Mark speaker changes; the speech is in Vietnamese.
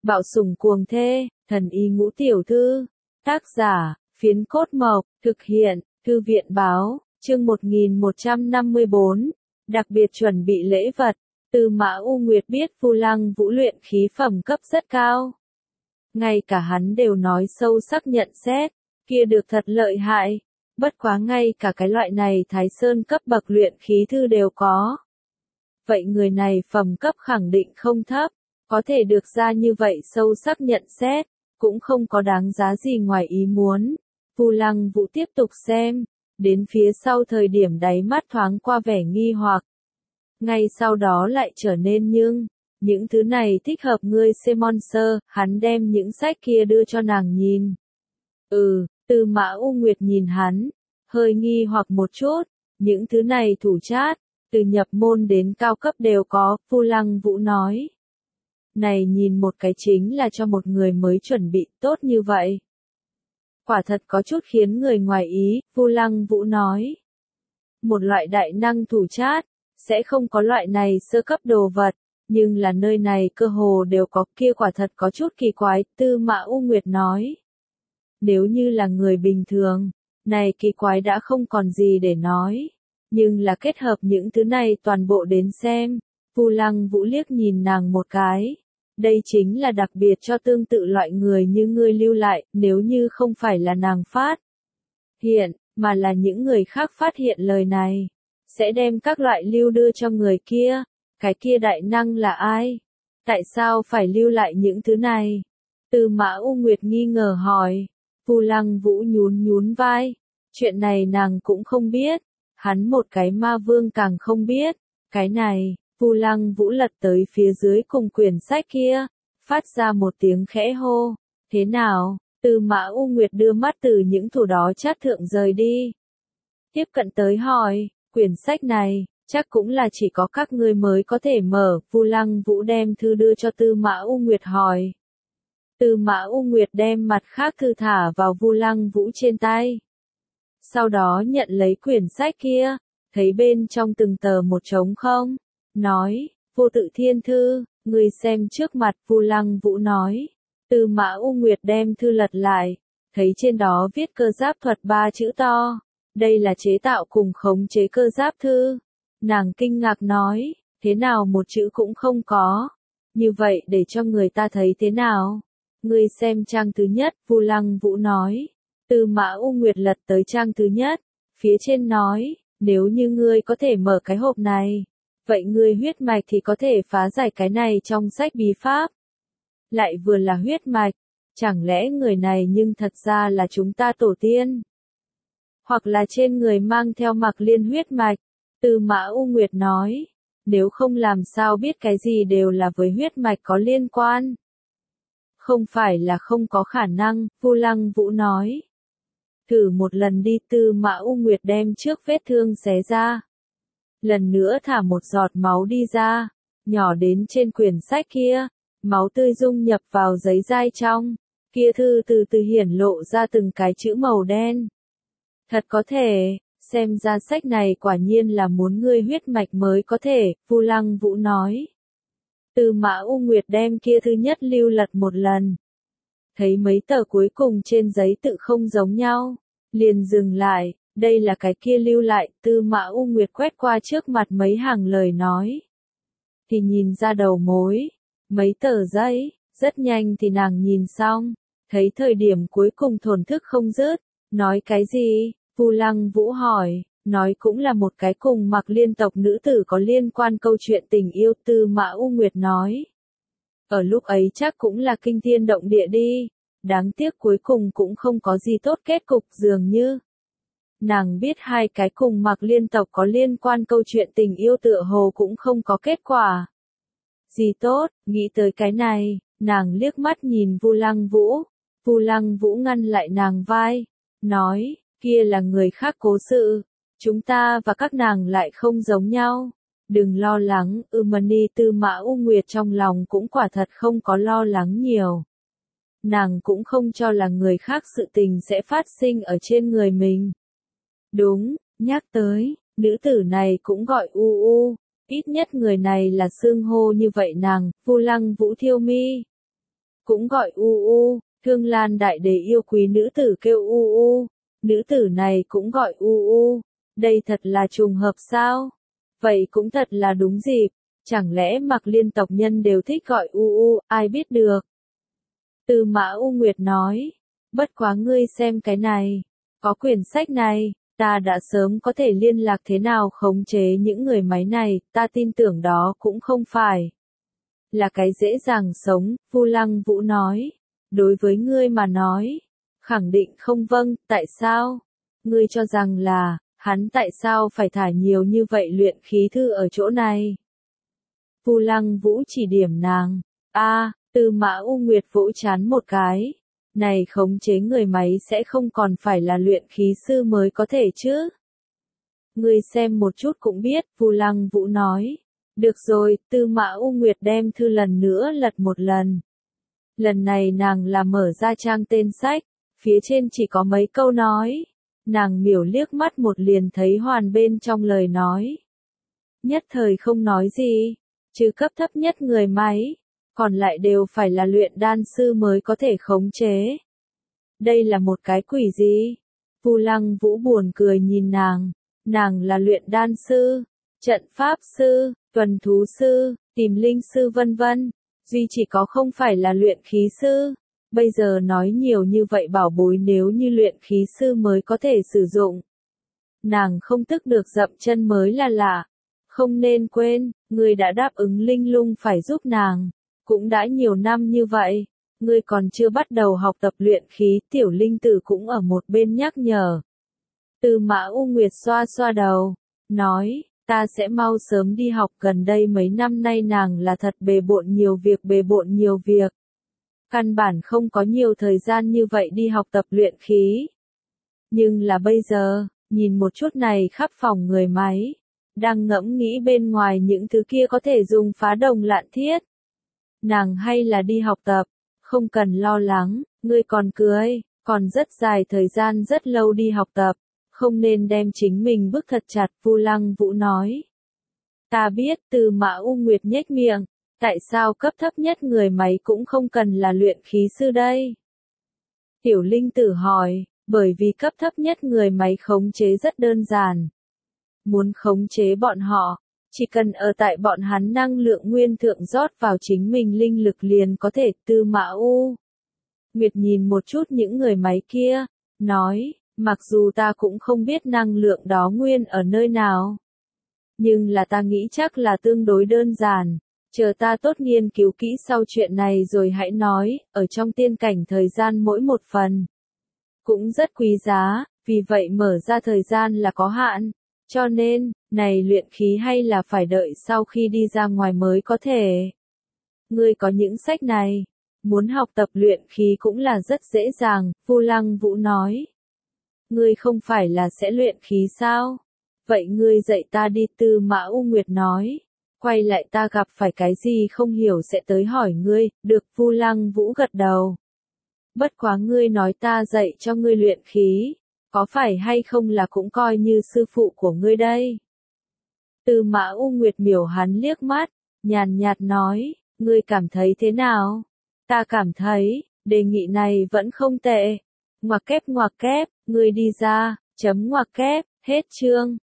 Speaker 1: Bạo sủng cuồng thê, thần y ngũ tiểu thư. Tác giả, Phiến Cốt Mộc, thực hiện, Thư viện báo, chương 1154. Đặc biệt chuẩn bị lễ vật. Tư Mã U Nguyệt biết Vu Lăng Vũ luyện khí phẩm cấp rất cao. Ngay cả hắn đều nói sâu sắc nhận xét, kia được thật lợi hại. Bất quá ngay cả cái loại này Thái Sơn cấp bậc luyện khí thư đều có. Vậy người này phẩm cấp khẳng định không thấp, có thể được ra như vậy sâu sắc nhận xét, cũng không có đáng giá gì ngoài ý muốn. Vu Lăng Vũ tiếp tục xem, đến phía sau thời điểm đáy mắt thoáng qua vẻ nghi hoặc. Ngay sau đó lại trở nên những thứ này thích hợp ngươi Simon Sơ, hắn đem những sách kia đưa cho nàng nhìn. Tư Mã U Nguyệt nhìn hắn, hơi nghi hoặc một chút, những thứ này thủ chát, từ nhập môn đến cao cấp đều có, Vu Lăng Vũ nói. Này nhìn một cái chính là cho một người mới chuẩn bị tốt như vậy. Quả thật có chút khiến người ngoài ý, Vu Lăng Vũ nói. Một loại đại năng thủ chát, sẽ không có loại này sơ cấp đồ vật, nhưng là nơi này cơ hồ đều có, kia quả thật có chút kỳ quái, Tư Mã U Nguyệt nói. Nếu như là người bình thường, này kỳ quái đã không còn gì để nói, nhưng là kết hợp những thứ này toàn bộ đến xem, Vu Lăng Vũ liếc nhìn nàng một cái. Đây chính là đặc biệt cho tương tự loại người như ngươi lưu lại, nếu như không phải là nàng phát hiện, mà là những người khác phát hiện lời này, sẽ đem các loại lưu đưa cho người kia. Cái kia đại năng là ai? Tại sao phải lưu lại những thứ này? Tư Mã U Nguyệt nghi ngờ hỏi. Vu Lăng Vũ nhún vai. Chuyện này nàng cũng không biết. Hắn một cái ma vương càng không biết. Cái này, Vu Lăng Vũ lật tới phía dưới cùng quyển sách kia, phát ra một tiếng khẽ hô. Thế nào? Tư Mã U Nguyệt đưa mắt từ những thủ đó chát thượng rời đi. Tiếp cận tới hỏi, quyển sách này, chắc cũng là chỉ có các ngươi mới có thể mở. Vu Lăng Vũ đem thư đưa cho Tư Mã U Nguyệt hỏi. Tư Mã U Nguyệt đem mặt khác thư thả vào Vu Lăng Vũ trên tay. Sau đó nhận lấy quyển sách kia, thấy bên trong từng tờ một trống không, nói, Vô Tự Thiên Thư, ngươi xem trước mặt. Vu Lăng Vũ nói. Tư Mã U Nguyệt đem thư lật lại, thấy trên đó viết cơ giáp thuật 3 chữ to. Đây là chế tạo cùng khống chế cơ giáp thư. Nàng kinh ngạc nói, thế nào một chữ cũng không có. Như vậy để cho người ta thấy thế nào? Ngươi xem trang thứ nhất, Vu Lăng Vũ nói. Tư Mã U Nguyệt lật tới trang thứ nhất, phía trên nói, nếu như ngươi có thể mở cái hộp này, vậy ngươi huyết mạch thì có thể phá giải cái này trong sách bí pháp. Lại vừa là huyết mạch, chẳng lẽ người này nhưng thật ra là chúng ta tổ tiên? Hoặc là trên người mang theo Mạc Liên huyết mạch? Tư Mã U Nguyệt nói, nếu không làm sao biết cái gì đều là với huyết mạch có liên quan. Không phải là không có khả năng, Vu Lăng Vũ nói. Thử một lần đi. Tư Mã U Nguyệt đem trước vết thương xé ra. Lần nữa thả một giọt máu đi ra, nhỏ đến trên quyển sách kia, máu tươi dung nhập vào giấy dai trong, kia thư từ từ hiển lộ ra từng cái chữ màu đen. Thật có thể, xem ra sách này quả nhiên là muốn ngươi huyết mạch mới có thể, Vu Lăng Vũ nói. Tư Mã U Nguyệt đem kia thứ nhất lưu lật một lần. Thấy mấy tờ cuối cùng trên giấy tự không giống nhau, liền dừng lại, đây là cái kia lưu lại. Tư Mã U Nguyệt quét qua trước mặt mấy hàng lời nói. Thì nhìn ra đầu mối, mấy tờ giấy, rất nhanh thì nàng nhìn xong, thấy thời điểm cuối cùng thổn thức không dứt, nói cái gì? Vu Lăng Vũ hỏi, nói cũng là một cái cùng Mạc Liên tộc nữ tử có liên quan câu chuyện tình yêu. Tư Mã U Nguyệt nói. Ở lúc ấy chắc cũng là kinh thiên động địa đi, đáng tiếc cuối cùng cũng không có gì tốt kết cục dường như. Nàng biết hai cái cùng Mạc Liên tộc có liên quan câu chuyện tình yêu tựa hồ cũng không có kết quả. Gì tốt, nghĩ tới cái này, nàng liếc mắt nhìn Vu Lăng Vũ. Vu Lăng Vũ ngăn lại nàng vai, nói, kia là người khác cố sự, chúng ta và các nàng lại không giống nhau. Đừng lo lắng. Mani. Tư Mã U Nguyệt trong lòng cũng quả thật không có lo lắng nhiều. Nàng cũng không cho là người khác sự tình sẽ phát sinh ở trên người mình. Đúng, nhắc tới, nữ tử này cũng gọi U. Ít nhất người này là xưng hô như vậy nàng. Vu Lăng Vũ thiêu mi. cũng gọi U U, Thương Lan Đại Đế yêu quý nữ tử kêu U U, nữ tử này cũng gọi U U, đây thật là trùng hợp sao? Vậy cũng thật là đúng dịp, chẳng lẽ Mạc Liên tộc nhân đều thích gọi U U, ai biết được. Tư Mã U Nguyệt nói, bất quá ngươi xem cái này, có quyển sách này, ta đã sớm có thể liên lạc thế nào khống chế những người máy này, ta tin tưởng đó cũng không phải là cái dễ dàng sống, Vu Lăng Vũ nói. Đối với ngươi mà nói, khẳng định không vâng, tại sao? Ngươi cho rằng là, hắn tại sao phải thả nhiều như vậy luyện khí thư ở chỗ này? Vu Lăng Vũ chỉ điểm nàng, Tư Mã U Nguyệt vỗ chán một cái. Này khống chế người máy sẽ không còn phải là luyện khí sư mới có thể chứ? Ngươi xem một chút cũng biết, Vu Lăng Vũ nói. Được rồi, Tư Mã U Nguyệt đem thư lần nữa lật một lần. Lần này nàng là mở ra trang tên sách, phía trên chỉ có mấy câu nói. Nàng miểu liếc mắt một liền thấy hoàn bên trong lời nói. Nhất thời không nói gì, trừ cấp thấp nhất người máy, còn lại đều phải là luyện đan sư mới có thể khống chế. Đây là một cái quỷ gì? Vu Lăng Vũ buồn cười nhìn nàng là luyện đan sư, trận pháp sư, tuần thú sư, tìm linh sư vân vân, duy chỉ có không phải là luyện khí sư. Bây giờ nói nhiều như vậy bảo bối nếu như luyện khí sư mới có thể sử dụng. Nàng không tức được dậm chân mới là lạ. Không nên quên, người đã đáp ứng Linh Lung phải giúp nàng. Cũng đã nhiều năm như vậy, ngươi còn chưa bắt đầu học tập luyện khí, Tiểu Linh Tử cũng ở một bên nhắc nhở. Tư Mã U Nguyệt xoa xoa đầu, nói, ta sẽ mau sớm đi học, gần đây mấy năm nay nàng là thật bề bộn nhiều việc. Căn bản không có nhiều thời gian như vậy đi học tập luyện khí. Nhưng là bây giờ, nhìn một chút này khắp phòng người máy, đang ngẫm nghĩ bên ngoài những thứ kia có thể dùng phá đồng lạn thiết. Nàng hay là đi học tập, không cần lo lắng, ngươi còn cưới, còn rất dài thời gian rất lâu đi học tập, không nên đem chính mình bức thật chặt, Vu Lăng Vũ nói. Ta biết, Tư Mã U Nguyệt nhếch miệng, tại sao cấp thấp nhất người máy cũng không cần là luyện khí sư đây? Tiểu Linh Tử hỏi, bởi vì cấp thấp nhất người máy khống chế rất đơn giản. Muốn khống chế bọn họ, chỉ cần ở tại bọn hắn năng lượng nguyên thượng rót vào chính mình linh lực liền có thể. Tư Mã U Nguyệt nhìn một chút những người máy kia, nói, mặc dù ta cũng không biết năng lượng đó nguyên ở nơi nào. Nhưng là ta nghĩ chắc là tương đối đơn giản. Chờ ta tốt nghiên cứu kỹ sau chuyện này rồi hãy nói, ở trong tiên cảnh thời gian mỗi một phần. Cũng rất quý giá, vì vậy mở ra thời gian là có hạn. Cho nên, này luyện khí hay là phải đợi sau khi đi ra ngoài mới có thể. Ngươi có những sách này, muốn học tập luyện khí cũng là rất dễ dàng, Vu Lăng Vũ nói. Ngươi không phải là sẽ luyện khí sao? Vậy ngươi dạy ta đi, Tư Mã U Nguyệt nói. Quay lại ta gặp phải cái gì không hiểu sẽ tới hỏi ngươi, được, Vu Lăng Vũ gật đầu. Bất quá ngươi nói ta dạy cho ngươi luyện khí, có phải hay không là cũng coi như sư phụ của ngươi đây? Tư Mã U Nguyệt miểu hắn liếc mắt, nhàn nhạt nói, ngươi cảm thấy thế nào? Ta cảm thấy, đề nghị này vẫn không tệ. Ngoặc kép, ngươi đi ra, chấm ngoặc kép, hết chương.